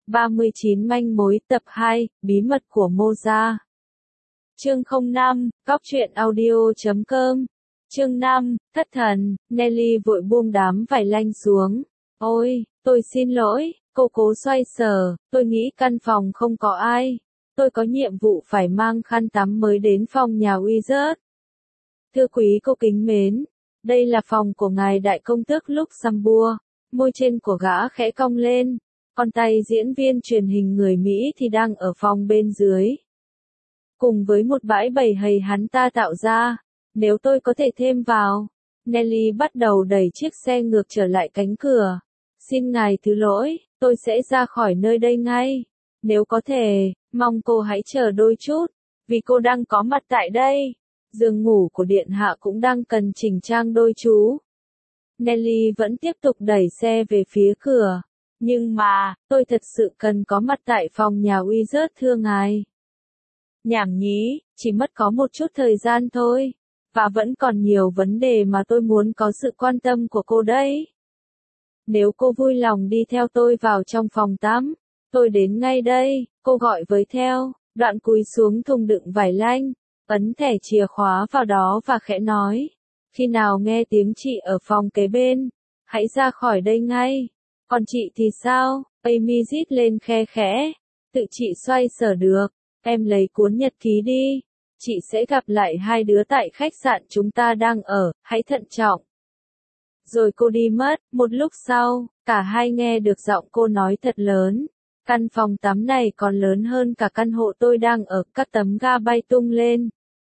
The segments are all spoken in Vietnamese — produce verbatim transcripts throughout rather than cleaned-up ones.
ba mươi chín manh mối tập hai, bí mật của Moza. Chương không năm, góc truyện audio chấm com. Chương năm, thất thần, Nelly vội buông đám vải lanh xuống. Ôi, tôi xin lỗi, cô cố xoay sở, tôi nghĩ căn phòng không có ai. Tôi có nhiệm vụ phải mang khăn tắm mới đến phòng nhà Wizard. Thưa quý cô kính mến, đây là phòng của ngài đại công tước Luxembourg. Môi trên của gã khẽ cong lên, còn tay diễn viên truyền hình người Mỹ thì đang ở phòng bên dưới. Cùng với một bãi bầy hầy hắn ta tạo ra, nếu tôi có thể thêm vào. Nelly bắt đầu đẩy chiếc xe ngược trở lại cánh cửa. Xin ngài thứ lỗi, tôi sẽ ra khỏi nơi đây ngay. Nếu có thể, mong cô hãy chờ đôi chút, vì cô đang có mặt tại đây. Giường ngủ của điện hạ cũng đang cần chỉnh trang đôi chú. Nelly vẫn tiếp tục đẩy xe về phía cửa. Nhưng mà, tôi thật sự cần có mặt tại phòng nhà Wizard thưa ngài. Nhảm nhí, chỉ mất có một chút thời gian thôi. Và vẫn còn nhiều vấn đề mà tôi muốn có sự quan tâm của cô đấy. Nếu cô vui lòng đi theo tôi vào trong phòng tắm, tôi đến ngay đây, cô gọi với theo, đoạn cúi xuống thùng đựng vải lanh, ấn thẻ chìa khóa vào đó và khẽ nói. Khi nào nghe tiếng chị ở phòng kế bên, hãy ra khỏi đây ngay. Còn chị thì sao? Amy rít lên khe khẽ. Tự chị xoay sở được, em lấy cuốn nhật ký đi. Chị sẽ gặp lại hai đứa tại khách sạn chúng ta đang ở, hãy thận trọng. Rồi cô đi mất, một lúc sau, cả hai nghe được giọng cô nói thật lớn. Căn phòng tắm này còn lớn hơn cả căn hộ tôi đang ở, các tấm ga bay tung lên.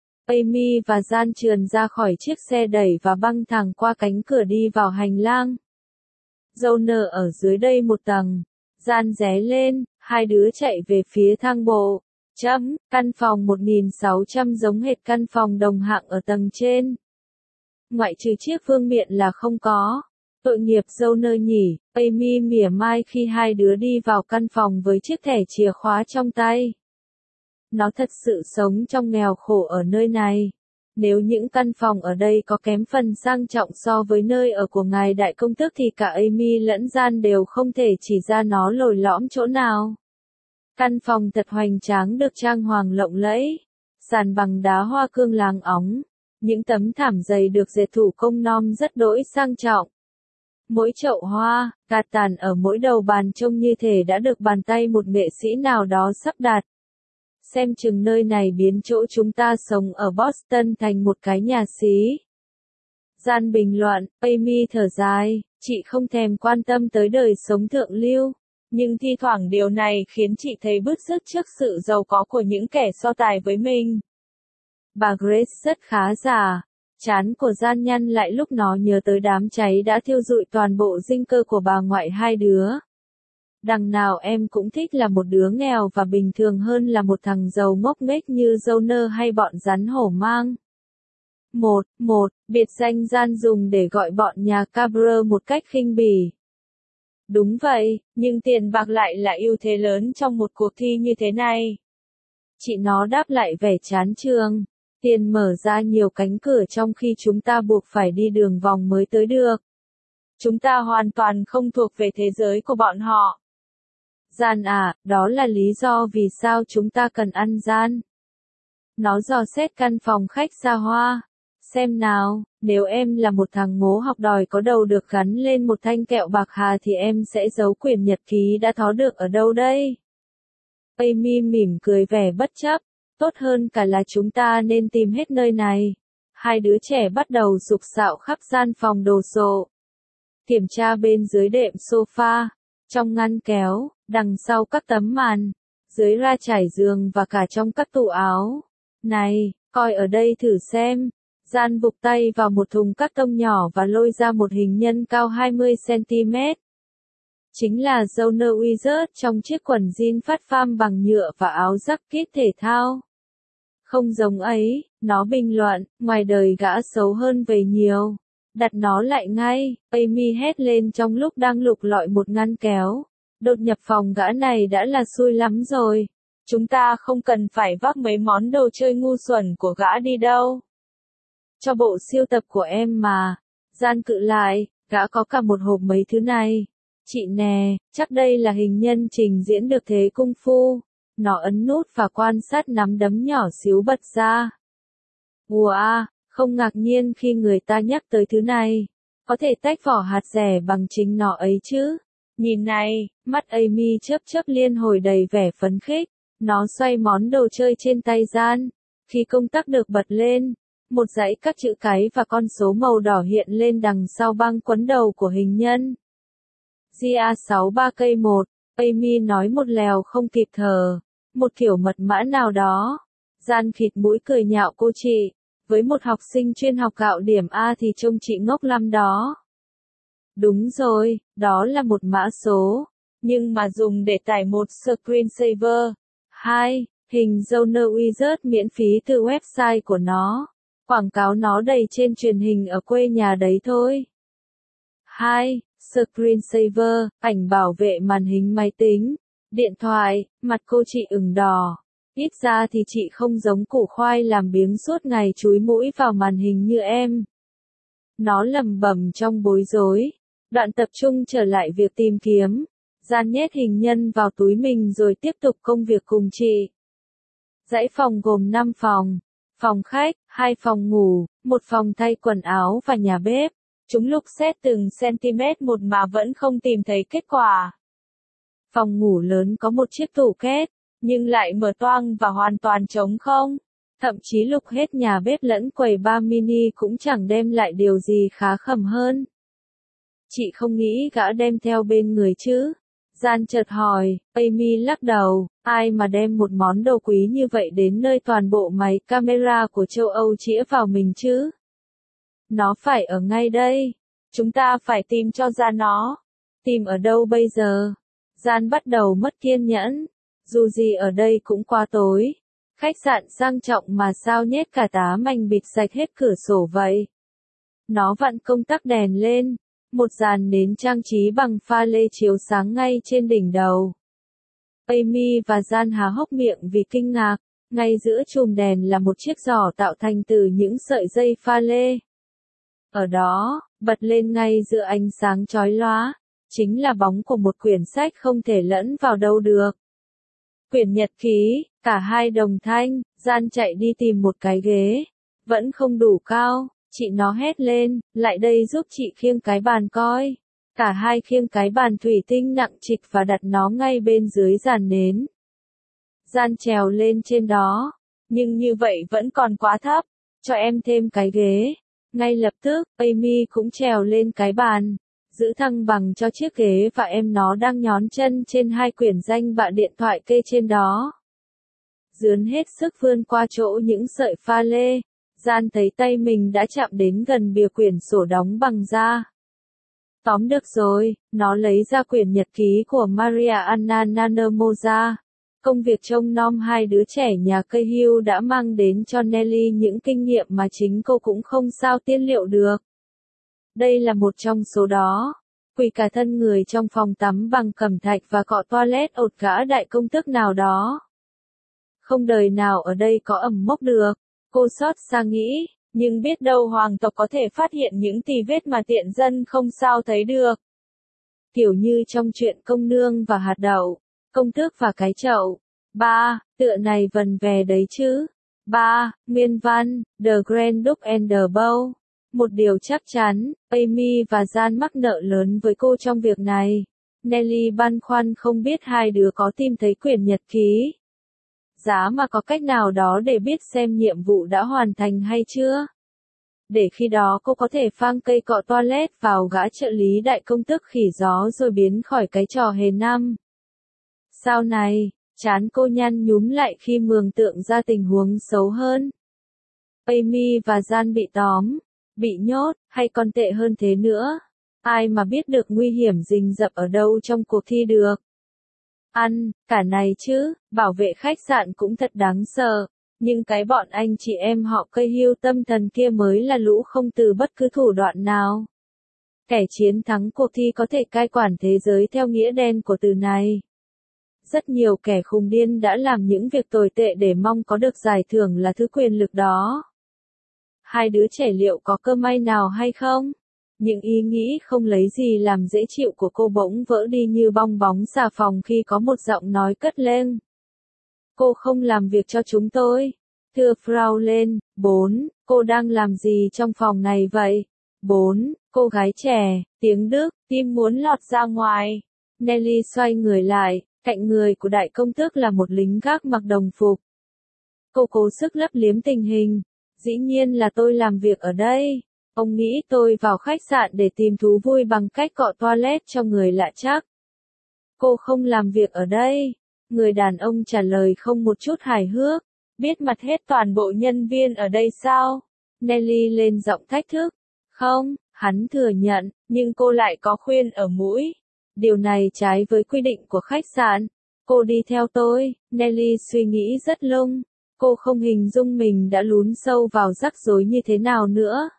Amy và Gian trườn ra khỏi chiếc xe đẩy và băng thẳng qua cánh cửa đi vào hành lang. Joner ở dưới đây một tầng. Gian ré lên, hai đứa chạy về phía thang bộ. Chấm, căn phòng một nghìn sáu trăm giống hệt căn phòng đồng hạng ở tầng trên. Ngoại trừ chiếc vương miện là không có. Tội nghiệp Joner nhỉ, Amy mỉa mai khi hai đứa đi vào căn phòng với chiếc thẻ chìa khóa trong tay. Nó thật sự sống trong nghèo khổ ở nơi này. Nếu những căn phòng ở đây có kém phần sang trọng so với nơi ở của ngài đại công tước thì cả Amy lẫn Gian đều không thể chỉ ra nó lồi lõm chỗ nào. Căn phòng thật hoành tráng được trang hoàng lộng lẫy, sàn bằng đá hoa cương láng óng, những tấm thảm dày được dệt thủ công nom rất đỗi sang trọng. Mỗi chậu hoa, gạt tàn ở mỗi đầu bàn trông như thể đã được bàn tay một nghệ sĩ nào đó sắp đặt. Xem chừng nơi này biến chỗ chúng ta sống ở Boston thành một cái nhà xí. Gian bình luận, Amy thở dài, chị không thèm quan tâm tới đời sống thượng lưu, nhưng thi thoảng điều này khiến chị thấy bứt rứt trước sự giàu có của những kẻ so tài với mình. Bà Grace rất khá giả, trán của Gian nhăn lại lúc nó nhớ tới đám cháy đã thiêu rụi toàn bộ dinh cơ của bà ngoại hai đứa. Đằng nào em cũng thích là một đứa nghèo và bình thường hơn là một thằng giàu ngốc nghếch như Joner hay bọn rắn hổ mang. Một, một, biệt danh Gian dùng để gọi bọn nhà Cabre một cách khinh bỉ. Đúng vậy, nhưng tiền bạc lại là ưu thế lớn trong một cuộc thi như thế này. Chị nó đáp lại vẻ chán chường. Tiền mở ra nhiều cánh cửa trong khi chúng ta buộc phải đi đường vòng mới tới được. Chúng ta hoàn toàn không thuộc về thế giới của bọn họ. Gian à, đó là lý do vì sao chúng ta cần ăn gian. Nó dò xét căn phòng khách xa hoa. Xem nào, nếu em là một thằng ngố học đòi có đầu được gắn lên một thanh kẹo bạc hà thì em sẽ giấu quyển nhật ký đã thó được ở đâu đây? Amy mỉm cười vẻ bất chấp. Tốt hơn cả là chúng ta nên tìm hết nơi này. Hai đứa trẻ bắt đầu sục sạo khắp gian phòng đồ sộ. Kiểm tra bên dưới đệm sofa, trong ngăn kéo, đằng sau các tấm màn, dưới ra trải giường và cả trong các tủ áo. Này, coi ở đây thử xem. Gian vục tay vào một thùng cắt tông nhỏ và lôi ra một hình nhân cao hai mươi xăng-ti-mét. Chính là Joner Wizard trong chiếc quần jean phát pham bằng nhựa và áo jacket thể thao. Không giống ấy, nó bình luận, ngoài đời gã xấu hơn về nhiều. Đặt nó lại ngay, Amy hét lên trong lúc đang lục lọi một ngăn kéo. Đột nhập phòng gã này đã là xui lắm rồi. Chúng ta không cần phải vác mấy món đồ chơi ngu xuẩn của gã đi đâu. Cho bộ siêu tập của em mà. Gian cự lại, gã có cả một hộp mấy thứ này. Chị nè, chắc đây là hình nhân trình diễn được thế cung phu. Nó ấn nút và quan sát nắm đấm nhỏ xíu bật ra. Wow, không ngạc nhiên khi người ta nhắc tới thứ này. Có thể tách vỏ hạt dẻ bằng chính nó ấy chứ. Nhìn này, mắt Amy chớp chớp liên hồi đầy vẻ phấn khích. Nó xoay món đồ chơi trên tay Gian. Khi công tắc được bật lên, một dãy các chữ cái và con số màu đỏ hiện lên đằng sau băng quấn đầu của hình nhân. G A sáu ba K một, Amy nói một lèo không kịp thở. Một kiểu mật mã nào đó. Gian khịt mũi cười nhạo cô chị. Với một học sinh chuyên học gạo điểm A thì trông chị ngốc lắm đó. Đúng rồi, đó là một mã số. Nhưng mà dùng để tải một screensaver. hai. Hình Zoner Wizard miễn phí từ website của nó. Quảng cáo nó đầy trên truyền hình ở quê nhà đấy thôi. hai. Screensaver, ảnh bảo vệ màn hình máy tính, điện thoại, mặt cô chị ửng đỏ. Ít ra thì chị không giống củ khoai làm biếng suốt ngày chúi mũi vào màn hình như em. Nó lẩm bẩm trong bối rối. Đoạn tập trung trở lại việc tìm kiếm. Gian nhét hình nhân vào túi mình rồi tiếp tục công việc cùng chị. Dãy phòng gồm năm phòng. Phòng khách, hai phòng ngủ, một phòng thay quần áo và nhà bếp. Chúng lục xét từng centimet một mà vẫn không tìm thấy kết quả. Phòng ngủ lớn có một chiếc tủ két, nhưng lại mở toang và hoàn toàn trống không. Thậm chí lục hết nhà bếp lẫn quầy bar mini cũng chẳng đem lại điều gì khá khẩm hơn. Chị không nghĩ gã đem theo bên người chứ? Gian chợt hỏi, Amy lắc đầu, ai mà đem một món đồ quý như vậy đến nơi toàn bộ máy camera của châu Âu chĩa vào mình chứ? Nó phải ở ngay đây. Chúng ta phải tìm cho ra nó. Tìm ở đâu bây giờ? Gian bắt đầu mất kiên nhẫn. Dù gì ở đây cũng quá tối. Khách sạn sang trọng mà sao nhét cả tá mảnh bịt sạch hết cửa sổ vậy? Nó vặn công tắc đèn lên. Một dàn nến trang trí bằng pha lê chiếu sáng ngay trên đỉnh đầu. Amy và Gian há hốc miệng vì kinh ngạc. Ngay giữa chùm đèn là một chiếc giỏ tạo thành từ những sợi dây pha lê. Ở đó, bật lên ngay giữa ánh sáng chói lóa, chính là bóng của một quyển sách không thể lẫn vào đâu được. Quyển nhật ký, cả hai đồng thanh, Gian chạy đi tìm một cái ghế. Vẫn không đủ cao, chị nó hét lên, lại đây giúp chị khiêng cái bàn coi. Cả hai khiêng cái bàn thủy tinh nặng trịch và đặt nó ngay bên dưới giàn nến. Gian trèo lên trên đó, nhưng như vậy vẫn còn quá thấp, cho em thêm cái ghế. Ngay lập tức, Amy cũng trèo lên cái bàn, giữ thăng bằng cho chiếc ghế và em nó đang nhón chân trên hai quyển danh bạ điện thoại kê trên đó. Dướn hết sức vươn qua chỗ những sợi pha lê, Gian thấy tay mình đã chạm đến gần bìa quyển sổ đóng bằng da. Tóm được rồi, nó lấy ra quyển nhật ký của Maria Anna Nanaimo ra. Công việc trông nom hai đứa trẻ nhà cây hưu đã mang đến cho Nelly những kinh nghiệm mà chính cô cũng không sao tiên liệu được. Đây là một trong số đó. Quỳ cả thân người trong phòng tắm bằng cẩm thạch và cọ toilet ột gã đại công tước nào đó. Không đời nào ở đây có ẩm mốc được. Cô xót xa nghĩ, nhưng biết đâu hoàng tộc có thể phát hiện những tì vết mà tiện dân không sao thấy được. Kiểu như trong chuyện công nương và hạt đậu. Công tước và cái chậu. ba. Tựa này vần về đấy chứ. ba. Nguyên văn, The Grand Duke and the Bow. Một điều chắc chắn, Amy và Gian mắc nợ lớn với cô trong việc này. Nelly băn khoăn không biết hai đứa có tìm thấy quyển nhật ký. Giá mà có cách nào đó để biết xem nhiệm vụ đã hoàn thành hay chưa. Để khi đó cô có thể phang cây cọ toilet vào gã trợ lý đại công tước khỉ gió rồi biến khỏi cái trò hề năm. Sau này, trán cô nhăn nhúm lại khi mường tượng ra tình huống xấu hơn. Amy và Gian bị tóm, bị nhốt, hay còn tệ hơn thế nữa. Ai mà biết được nguy hiểm rình rập ở đâu trong cuộc thi được. Ăn, cả này chứ, bảo vệ khách sạn cũng thật đáng sợ. Nhưng cái bọn anh chị em họ cây hưu tâm thần kia mới là lũ không từ bất cứ thủ đoạn nào. Kẻ chiến thắng cuộc thi có thể cai quản thế giới theo nghĩa đen của từ này. Rất nhiều kẻ khùng điên đã làm những việc tồi tệ để mong có được giải thưởng là thứ quyền lực đó. Hai đứa trẻ liệu có cơ may nào hay không? Những ý nghĩ không lấy gì làm dễ chịu của cô bỗng vỡ đi như bong bóng xà phòng khi có một giọng nói cất lên. Cô không làm việc cho chúng tôi. Thưa Fraulein, bốn, cô đang làm gì trong phòng này vậy? Bốn, cô gái trẻ, tiếng Đức, tim muốn lọt ra ngoài. Nelly xoay người lại, cạnh người của đại công tước là một lính gác mặc đồng phục. Cô cố sức lấp liếm tình hình. Dĩ nhiên là tôi làm việc ở đây. Ông nghĩ tôi vào khách sạn để tìm thú vui bằng cách cọ toilet cho người lạ chắc. Cô không làm việc ở đây. Người đàn ông trả lời không một chút hài hước. Biết mặt hết toàn bộ nhân viên ở đây sao? Nelly lên giọng thách thức. Không, hắn thừa nhận, nhưng cô lại có khuyên ở mũi. Điều này trái với quy định của khách sạn. Cô đi theo tôi. Nelly suy nghĩ rất lung. Cô không hình dung mình đã lún sâu vào rắc rối như thế nào nữa.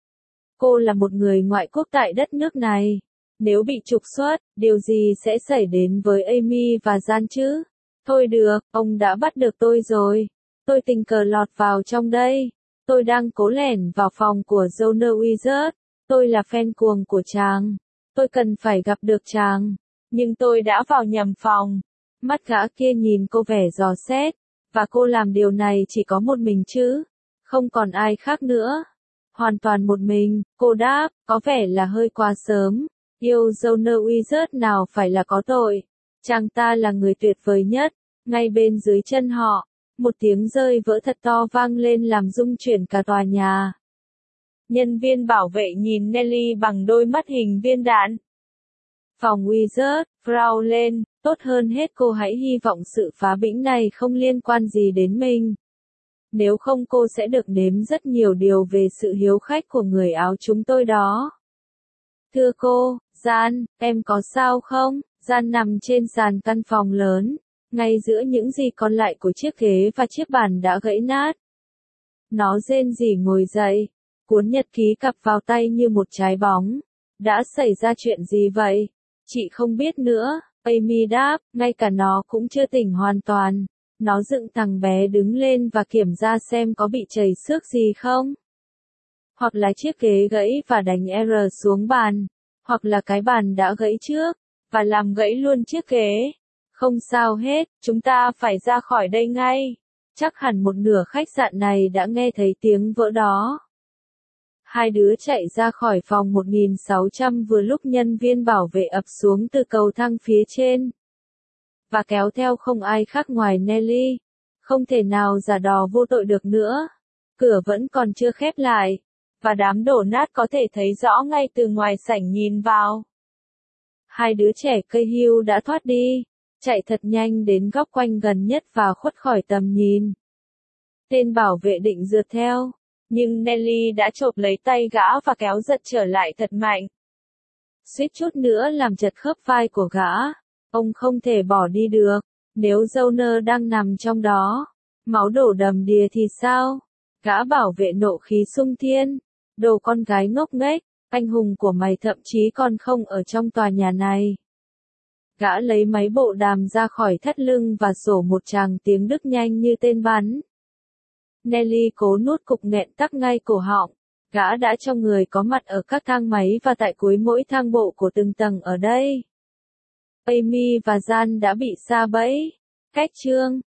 Cô là một người ngoại quốc tại đất nước này. Nếu bị trục xuất, điều gì sẽ xảy đến với Amy và Jan chứ? Thôi được, ông đã bắt được tôi rồi. Tôi tình cờ lọt vào trong đây. Tôi đang cố lẻn vào phòng của Jonas Wizard. Tôi là fan cuồng của chàng. Tôi cần phải gặp được chàng. Nhưng tôi đã vào nhầm phòng. Mắt gã kia nhìn cô vẻ dò xét. Và cô làm điều này chỉ có một mình chứ? Không còn ai khác nữa. Hoàn toàn một mình, cô đáp, có vẻ là hơi quá sớm. Yêu Jonas Wizard nào phải là có tội. Chàng ta là người tuyệt vời nhất. Ngay bên dưới chân họ, một tiếng rơi vỡ thật to vang lên làm rung chuyển cả tòa nhà. Nhân viên bảo vệ nhìn Nelly bằng đôi mắt hình viên đạn. Phòng Wizard, Fraulein, tốt hơn hết cô hãy hy vọng sự phá bĩnh này không liên quan gì đến mình. Nếu không cô sẽ được nếm rất nhiều điều về sự hiếu khách của người áo chúng tôi đó. Thưa cô, Jan, em có sao không? Jan nằm trên sàn căn phòng lớn, ngay giữa những gì còn lại của chiếc ghế và chiếc bàn đã gãy nát. Nó rên rỉ ngồi dậy, cuốn nhật ký cặp vào tay như một trái bóng. Đã xảy ra chuyện gì vậy? Chị không biết nữa, Amy đáp, ngay cả nó cũng chưa tỉnh hoàn toàn. Nó dựng thằng bé đứng lên và kiểm tra xem có bị chảy xước gì không. Hoặc là chiếc ghế gãy và đánh R xuống bàn. Hoặc là cái bàn đã gãy trước, và làm gãy luôn chiếc ghế. Không sao hết, chúng ta phải ra khỏi đây ngay. Chắc hẳn một nửa khách sạn này đã nghe thấy tiếng vỡ đó. Hai đứa chạy ra khỏi phòng một nghìn sáu trăm vừa lúc nhân viên bảo vệ ập xuống từ cầu thang phía trên. Và kéo theo không ai khác ngoài Nelly. Không thể nào giả đò vô tội được nữa. Cửa vẫn còn chưa khép lại. Và đám đổ nát có thể thấy rõ ngay từ ngoài sảnh nhìn vào. Hai đứa trẻ cây hưu đã thoát đi. Chạy thật nhanh đến góc quanh gần nhất và khuất khỏi tầm nhìn. Tên bảo vệ định rượt theo. Nhưng Nelly đã chộp lấy tay gã và kéo giật trở lại thật mạnh. Suýt chút nữa làm chật khớp vai của gã. Ông không thể bỏ đi được. Nếu Jonas đang nằm trong đó, máu đổ đầm đìa thì sao? Gã bảo vệ nộ khí sung thiên. Đồ con gái ngốc nghếch, anh hùng của mày thậm chí còn không ở trong tòa nhà này. Gã lấy máy bộ đàm ra khỏi thắt lưng và sổ một tràng tiếng Đức nhanh như tên bắn. Nelly cố nuốt cục nghẹn tắc ngay cổ họng. Gã đã cho người có mặt ở các thang máy và tại cuối mỗi thang bộ của từng tầng ở đây. Amy và Jan đã bị sa bẫy. Cách chương